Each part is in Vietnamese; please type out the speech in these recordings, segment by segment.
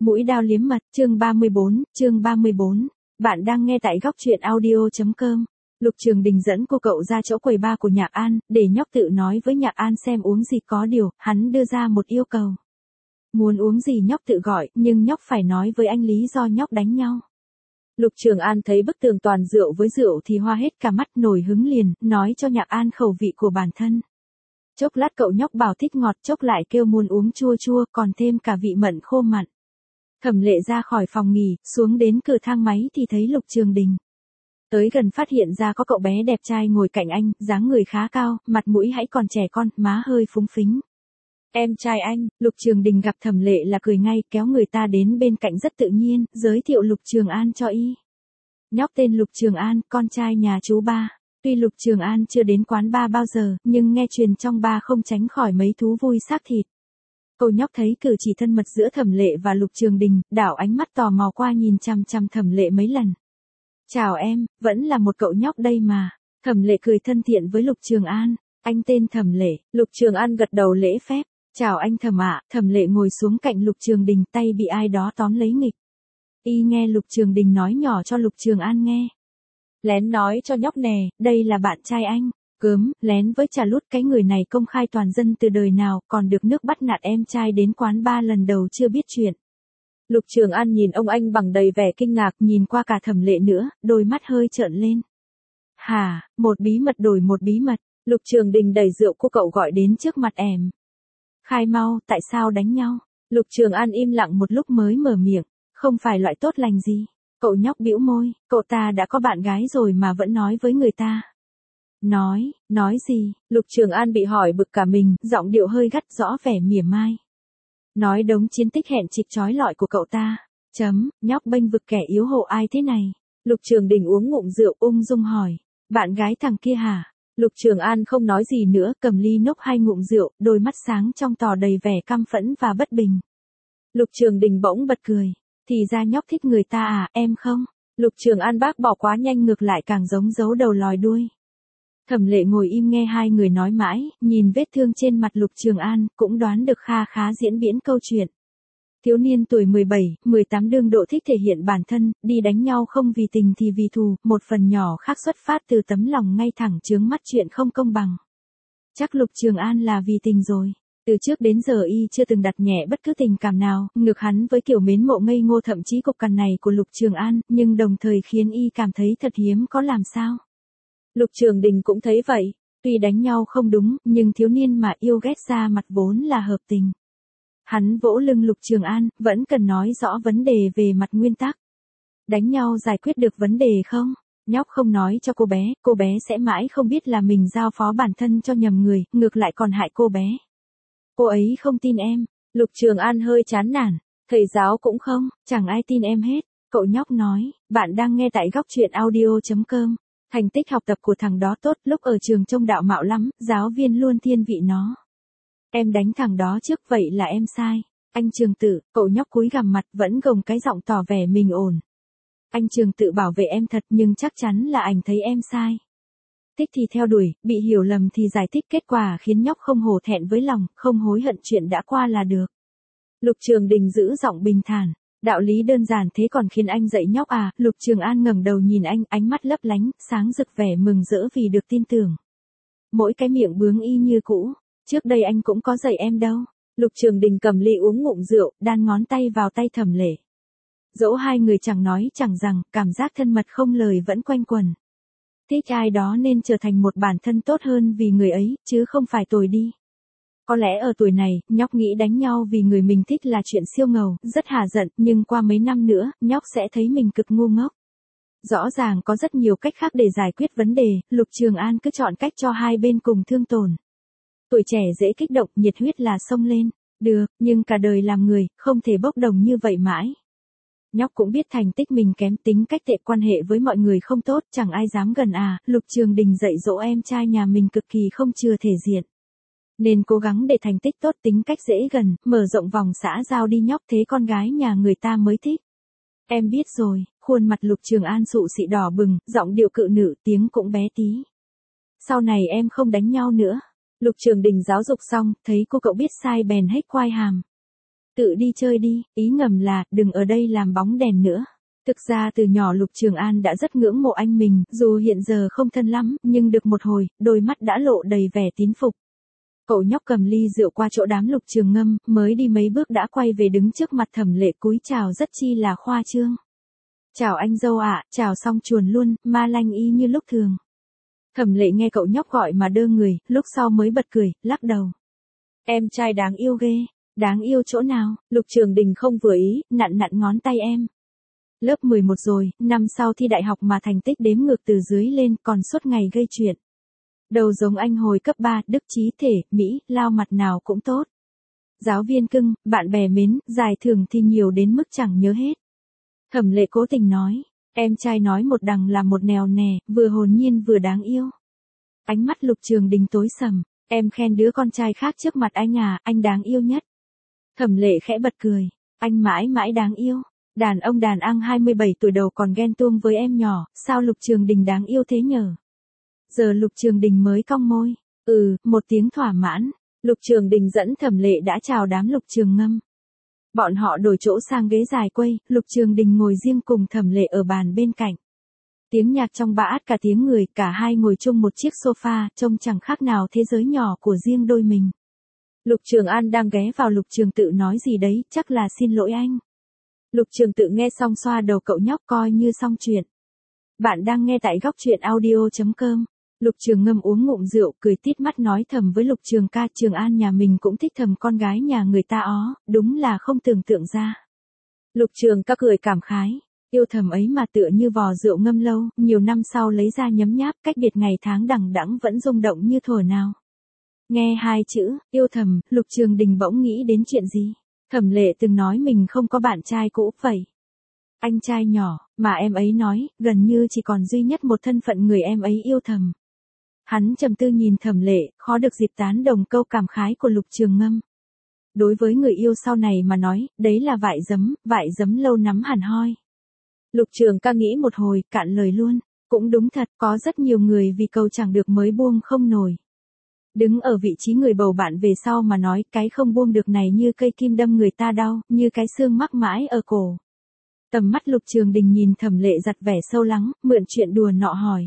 Mũi dao liếm mật, chương 34. Bạn đang nghe tại góc truyện audio.com. Lục Trường Đình dẫn cô cậu ra chỗ quầy bar của Nhạc An, để nhóc tự nói với Nhạc An xem uống gì, có điều, hắn đưa ra một yêu cầu. Muốn uống gì nhóc tự gọi, nhưng nhóc phải nói với anh lý do nhóc đánh nhau. Lục Trường An thấy bức tường toàn rượu với rượu thì hoa hết cả mắt, nổi hứng liền, nói cho Nhạc An khẩu vị của bản thân. Chốc lát cậu nhóc bảo thích ngọt, chốc lại kêu muốn uống chua chua, còn thêm cả vị mận khô mặn. Thẩm Lệ ra khỏi phòng nghỉ, xuống đến cửa thang máy thì thấy Lục Trường Đình. Tới gần phát hiện ra có cậu bé đẹp trai ngồi cạnh anh, dáng người khá cao, mặt mũi hãy còn trẻ con, má hơi phúng phính. Em trai anh. Lục Trường Đình gặp Thẩm Lệ là cười ngay, kéo người ta đến bên cạnh rất tự nhiên, giới thiệu Lục Trường An cho y. Nhóc tên Lục Trường An, con trai nhà chú ba. Tuy Lục Trường An chưa đến quán bar bao giờ, nhưng nghe truyền trong bar không tránh khỏi mấy thú vui xác thịt. Cô nhóc thấy cử chỉ thân mật giữa Thẩm Lệ và Lục Trường Đình, đảo ánh mắt tò mò qua nhìn chằm chằm Thẩm Lệ mấy lần. Chào em, vẫn là một cậu nhóc đây mà. Thẩm Lệ cười thân thiện với Lục Trường An. Anh tên Thẩm Lệ. Lục Trường An gật đầu lễ phép. Chào anh Thẩm ạ. Thẩm Lệ ngồi xuống cạnh Lục Trường Đình, tay bị ai đó tóm lấy nghịch. Y nghe Lục Trường Đình nói nhỏ cho Lục Trường An nghe. Lén nói cho nhóc nè, đây là bạn trai anh. Gớm, lén với trà lút, cái người này công khai toàn dân từ đời nào, còn được nước bắt nạt em trai đến quán bar lần đầu chưa biết chuyện. Lục Trường An nhìn ông anh bằng đầy vẻ kinh ngạc, nhìn qua cả Thẩm Lệ nữa, đôi mắt hơi trợn lên. Hả, một bí mật đổi một bí mật. Lục Trường Đình đẩy rượu cô cậu gọi đến trước mặt em. Khai mau, tại sao đánh nhau? Lục Trường An im lặng một lúc mới mở miệng, không phải loại tốt lành gì. Cậu nhóc bĩu môi, cậu ta đã có bạn gái rồi mà vẫn nói với người ta. Nói gì? Lục Trường An bị hỏi bực cả mình, giọng điệu hơi gắt, rõ vẻ mỉa mai. Nói đống chiến tích hẹn chịch chói lọi của cậu ta. Nhóc bênh vực kẻ yếu hộ ai thế này? Lục Trường Đình uống ngụm rượu ung dung hỏi. Bạn gái thằng kia hả? Lục Trường An không nói gì nữa, cầm ly nốc 2 ngụm rượu, đôi mắt sáng trong tỏ đầy vẻ căm phẫn và bất bình. Lục Trường Đình bỗng bật cười. Thì ra nhóc thích người ta à, em không? Lục Trường An bác bỏ quá nhanh, ngược lại càng giống giấu đầu lòi đuôi. Thẩm Lệ ngồi im nghe hai người nói mãi, nhìn vết thương trên mặt Lục Trường An, cũng đoán được kha khá diễn biến câu chuyện. Thiếu niên tuổi 17, 18 đương độ thích thể hiện bản thân, đi đánh nhau không vì tình thì vì thù, một phần nhỏ khác xuất phát từ tấm lòng ngay thẳng chướng mắt chuyện không công bằng. Chắc Lục Trường An là vì tình rồi. Từ trước đến giờ y chưa từng đặt nhẹ bất cứ tình cảm nào, ngược hắn với kiểu mến mộ ngây ngô thậm chí cục cằn này của Lục Trường An, nhưng đồng thời khiến y cảm thấy thật hiếm có làm sao. Lục Trường Đình cũng thấy vậy, tuy đánh nhau không đúng, nhưng thiếu niên mà yêu ghét ra mặt vốn là hợp tình. Hắn vỗ lưng Lục Trường An, vẫn cần nói rõ vấn đề về mặt nguyên tắc. Đánh nhau giải quyết được vấn đề không? Nhóc không nói cho cô bé sẽ mãi không biết là mình giao phó bản thân cho nhầm người, ngược lại còn hại cô bé. Cô ấy không tin em. Lục Trường An hơi chán nản. Thầy giáo cũng không, chẳng ai tin em hết. Cậu nhóc nói, bạn đang nghe tại góc truyện audio.com. Thành tích học tập của thằng đó tốt, lúc ở trường trông đạo mạo lắm, giáo viên luôn thiên vị nó. Em đánh thằng đó trước, vậy là em sai. Anh Trường Tự, cậu nhóc cúi gằm mặt, vẫn gồng cái giọng tỏ vẻ mình ổn. Anh Trường Tự bảo vệ em thật, nhưng chắc chắn là anh thấy em sai. Thích thì theo đuổi, bị hiểu lầm thì giải thích, kết quả khiến nhóc không hổ thẹn với lòng, không hối hận chuyện đã qua là được. Lục Trường Đình giữ giọng bình thản. Đạo lý đơn giản thế còn khiến anh dạy nhóc à? Lục Trường An ngẩng đầu nhìn anh, ánh mắt lấp lánh, sáng rực vẻ mừng rỡ vì được tin tưởng. Mỗi cái miệng bướng y như cũ. Trước đây anh cũng có dạy em đâu. Lục Trường Đình cầm ly uống ngụm rượu, đan ngón tay vào tay Thẩm Lệ. Dẫu hai người chẳng nói chẳng rằng, cảm giác thân mật không lời vẫn quanh quẩn. Thích ai đó nên trở thành một bản thân tốt hơn vì người ấy, chứ không phải tồi đi. Có lẽ ở tuổi này, nhóc nghĩ đánh nhau vì người mình thích là chuyện siêu ngầu, rất hả giận, nhưng qua mấy năm nữa, nhóc sẽ thấy mình cực ngu ngốc. Rõ ràng có rất nhiều cách khác để giải quyết vấn đề, Lục Trường An cứ chọn cách cho hai bên cùng thương tổn. Tuổi trẻ dễ kích động, nhiệt huyết là xông lên. Được, nhưng cả đời làm người, không thể bốc đồng như vậy mãi. Nhóc cũng biết thành tích mình kém, tính cách tệ, quan hệ với mọi người không tốt, chẳng ai dám gần à. Lục Trường Đình dạy dỗ em trai nhà mình cực kỳ không chừa thể diện. Nên cố gắng để thành tích tốt, tính cách dễ gần, mở rộng vòng xã giao đi nhóc, thế con gái nhà người ta mới thích. Em biết rồi. Khuôn mặt Lục Trường An sụ xị đỏ bừng, giọng điệu cự nữ, tiếng cũng bé tí. Sau này em không đánh nhau nữa. Lục Trường Đình giáo dục xong, thấy cô cậu biết sai bèn hếch quai hàm. Tự đi chơi đi, ý ngầm là, đừng ở đây làm bóng đèn nữa. Thực ra từ nhỏ Lục Trường An đã rất ngưỡng mộ anh mình, dù hiện giờ không thân lắm, nhưng được một hồi, đôi mắt đã lộ đầy vẻ tín phục. Cậu nhóc cầm ly rượu qua chỗ đám Lục Trường Ngâm, mới đi mấy bước đã quay về đứng trước mặt Thẩm Lệ cúi chào rất chi là khoa trương. Chào anh dâu ạ, chào xong chuồn luôn, ma lanh y như lúc thường. Thẩm Lệ nghe cậu nhóc gọi mà đơ người, lúc sau mới bật cười, lắc đầu. Em trai đáng yêu ghê, đáng yêu chỗ nào? Lục Trường Đình không vừa ý, nặn nặn ngón tay em. Lớp 11 rồi, năm sau thi đại học mà thành tích đếm ngược từ dưới lên, còn suốt ngày gây chuyện. Đầu giống anh hồi cấp 3, đức trí thể, Mỹ, lao mặt nào cũng tốt. Giáo viên cưng, bạn bè mến, giải thưởng thì nhiều đến mức chẳng nhớ hết. Thẩm Lệ cố tình nói, em trai nói một đằng là một nèo nè, vừa hồn nhiên vừa đáng yêu. Ánh mắt Lục Trường Đình tối sầm, em khen đứa con trai khác trước mặt anh à, anh đáng yêu nhất. Thẩm Lệ khẽ bật cười, anh mãi mãi đáng yêu. Đàn ông đàn ăn 27 tuổi đầu còn ghen tuông với em nhỏ, sao Lục Trường Đình đáng yêu thế nhờ? Giờ Lục Trường Đình mới cong môi, một tiếng thỏa mãn. Lục Trường Đình dẫn Thẩm Lệ đã chào đám Lục Trường Ngâm. Bọn họ đổi chỗ sang ghế dài quây, Lục Trường Đình ngồi riêng cùng Thẩm Lệ ở bàn bên cạnh. Tiếng nhạc trong bã cả tiếng người, cả hai ngồi chung một chiếc sofa, trông chẳng khác nào thế giới nhỏ của riêng đôi mình. Lục Trường An đang ghé vào Lục Trường Tự nói gì đấy, chắc là xin lỗi anh. Lục Trường Tự nghe xong xoa đầu cậu nhóc coi như xong chuyện. Bạn đang nghe tại góc truyện audio.com. Lục Trường Ngâm uống ngụm rượu, cười tít mắt nói thầm với Lục Trường ca, Trường An nhà mình cũng thích thầm con gái nhà người ta ó, đúng là không tưởng tượng ra. Lục Trường ca cười cảm khái, yêu thầm ấy mà tựa như vò rượu ngâm lâu, nhiều năm sau lấy ra nhấm nháp, cách biệt ngày tháng đằng đẵng vẫn rung động như thuở nào. Nghe hai chữ, yêu thầm, Lục Trường Đình bỗng nghĩ đến chuyện gì? Thẩm Lệ từng nói mình không có bạn trai cũ vậy. Anh trai nhỏ, mà em ấy nói, gần như chỉ còn duy nhất một thân phận người em ấy yêu thầm. Hắn trầm tư nhìn Thẩm Lệ, khó được dịp tán đồng câu cảm khái của Lục Trường Ngâm. Đối với người yêu sau này mà nói, đấy là vại giấm lâu nắm hẳn hoi. Lục Trường ca nghĩ một hồi, cạn lời luôn. Cũng đúng thật, có rất nhiều người vì cầu chẳng được mới buông không nổi. Đứng ở vị trí người bầu bạn về sau mà nói, cái không buông được này như cây kim đâm người ta đau, như cái xương mắc mãi ở cổ. Tầm mắt Lục Trường Đình nhìn Thẩm Lệ giặt vẻ sâu lắng, mượn chuyện đùa nọ hỏi.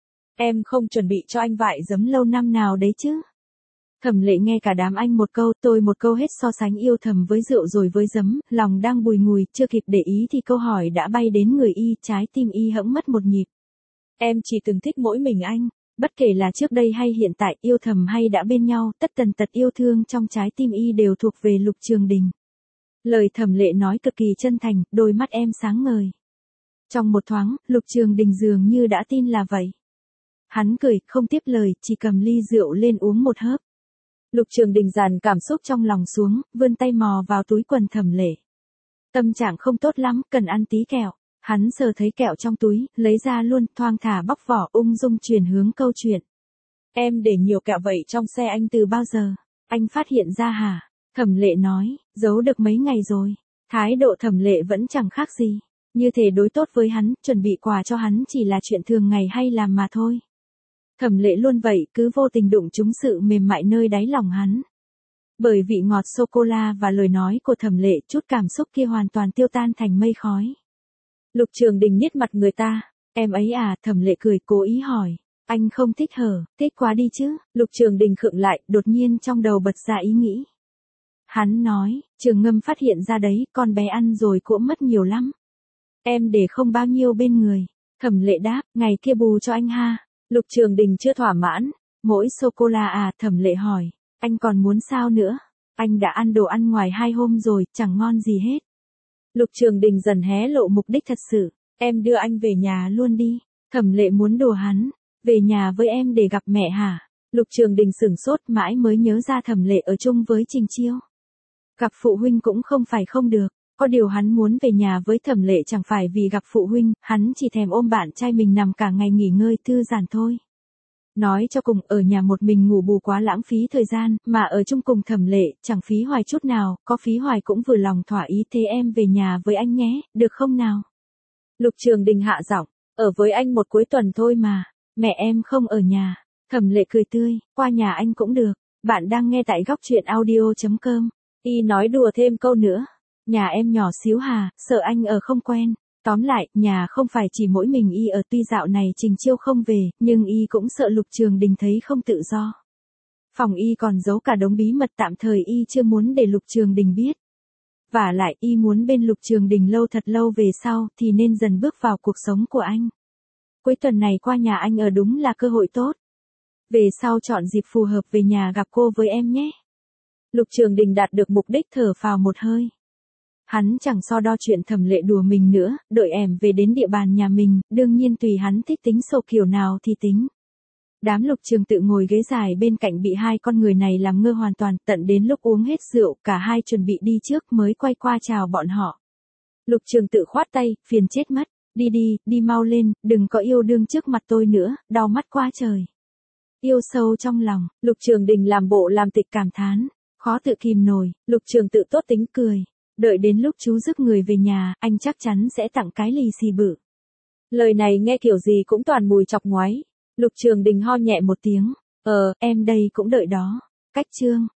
Em không chuẩn bị cho anh vại giấm lâu năm nào đấy chứ? Thẩm Lệ nghe cả đám anh một câu tôi một câu hết so sánh yêu thầm với rượu rồi với giấm, lòng đang bùi ngùi, chưa kịp để ý thì câu hỏi đã bay đến người y, trái tim y hẫng mất một nhịp. Em chỉ từng thích mỗi mình anh, bất kể là trước đây hay hiện tại, yêu thầm hay đã bên nhau, tất tần tật yêu thương trong trái tim y đều thuộc về Lục Trường Đình. Lời Thẩm Lệ nói cực kỳ chân thành, đôi mắt em sáng ngời. Trong một thoáng, Lục Trường Đình dường như đã tin là vậy. Hắn cười, không tiếp lời, chỉ cầm ly rượu lên uống một hớp. Lục Trường Đình dàn cảm xúc trong lòng xuống, vươn tay mò vào túi quần Thẩm Lệ. Tâm trạng không tốt lắm, cần ăn tí kẹo. Hắn sờ thấy kẹo trong túi, lấy ra luôn, thoang thả bóc vỏ, ung dung chuyển hướng câu chuyện. Em để nhiều kẹo vậy trong xe anh từ bao giờ? Anh phát hiện ra hả? Thẩm Lệ nói, giấu được mấy ngày rồi. Thái độ Thẩm Lệ vẫn chẳng khác gì. Như thể đối tốt với hắn, chuẩn bị quà cho hắn chỉ là chuyện thường ngày hay làm mà thôi. Thẩm Lệ luôn vậy, cứ vô tình đụng trúng sự mềm mại nơi đáy lòng hắn. Bởi vị ngọt sô-cô-la và lời nói của Thẩm Lệ, chút cảm xúc kia hoàn toàn tiêu tan thành mây khói. Lục Trường Đình nhếch mặt người ta, em ấy à, Thẩm Lệ cười cố ý hỏi, anh không thích hở, thích quá đi chứ, Lục Trường Đình khựng lại, đột nhiên trong đầu bật ra ý nghĩ. Hắn nói, Trường Ngâm phát hiện ra đấy, con bé ăn rồi cũng mất nhiều lắm. Em để không bao nhiêu bên người. Thẩm Lệ đáp, ngày kia bù cho anh ha. Lục Trường Đình chưa thỏa mãn, mỗi sô-cô-la à, Thẩm Lệ hỏi, anh còn muốn sao nữa? Anh đã ăn đồ ăn ngoài 2 hôm rồi, chẳng ngon gì hết. Lục Trường Đình dần hé lộ mục đích thật sự, em đưa anh về nhà luôn đi. Thẩm Lệ muốn đùa hắn, về nhà với em để gặp mẹ hả? Lục Trường Đình sửng sốt mãi mới nhớ ra Thẩm Lệ ở chung với Trình Chiêu. Gặp phụ huynh cũng không phải không được, có điều hắn muốn về nhà với Thẩm Lệ chẳng phải vì gặp phụ huynh, hắn chỉ thèm ôm bạn trai mình nằm cả ngày nghỉ ngơi thư giãn thôi. Nói cho cùng, ở nhà một mình ngủ bù quá lãng phí thời gian, mà ở chung cùng Thẩm Lệ, chẳng phí hoài chút nào, có phí hoài cũng vừa lòng thỏa ý, thế em về nhà với anh nhé, được không nào? Lục Trường Đình hạ giọng, ở với anh một cuối tuần thôi mà, mẹ em không ở nhà. Thẩm Lệ cười tươi, qua nhà anh cũng được. Bạn đang nghe tại góc truyện audio.com. Y nói đùa thêm câu nữa. Nhà em nhỏ xíu hà, sợ anh ở không quen. Tóm lại, nhà không phải chỉ mỗi mình Y ở, tuy dạo này Trình Chiêu không về, nhưng Y cũng sợ Lục Trường Đình thấy không tự do. Phòng Y còn giấu cả đống bí mật tạm thời Y chưa muốn để Lục Trường Đình biết. Vả lại Y muốn bên Lục Trường Đình lâu thật lâu về sau thì nên dần bước vào cuộc sống của anh. Cuối tuần này qua nhà anh ở đúng là cơ hội tốt. Về sau chọn dịp phù hợp về nhà gặp cô với em nhé. Lục Trường Đình đạt được mục đích, thở phào một hơi. Hắn chẳng so đo chuyện Thẩm Lệ đùa mình nữa, đợi em về đến địa bàn nhà mình, đương nhiên tùy hắn thích tính sổ kiểu nào thì tính. Đám Lục Trường Tự ngồi ghế dài bên cạnh bị hai con người này làm ngơ hoàn toàn, tận đến lúc uống hết rượu, cả hai chuẩn bị đi trước mới quay qua chào bọn họ. Lục Trường Tự khoát tay, phiền chết mất, đi đi, đi mau lên, đừng có yêu đương trước mặt tôi nữa, đau mắt quá trời. Yêu sâu trong lòng, Lục Trường Đình làm bộ làm tịch cảm thán, khó tự kìm nổi, Lục Trường Tự tốt tính cười. Đợi đến lúc chú rước người về nhà, anh chắc chắn sẽ tặng cái lì xì bự. Lời này nghe kiểu gì cũng toàn mùi chọc ngoáy. Lục Trường Đình ho nhẹ một tiếng. Em đây cũng đợi đó. Cách chương.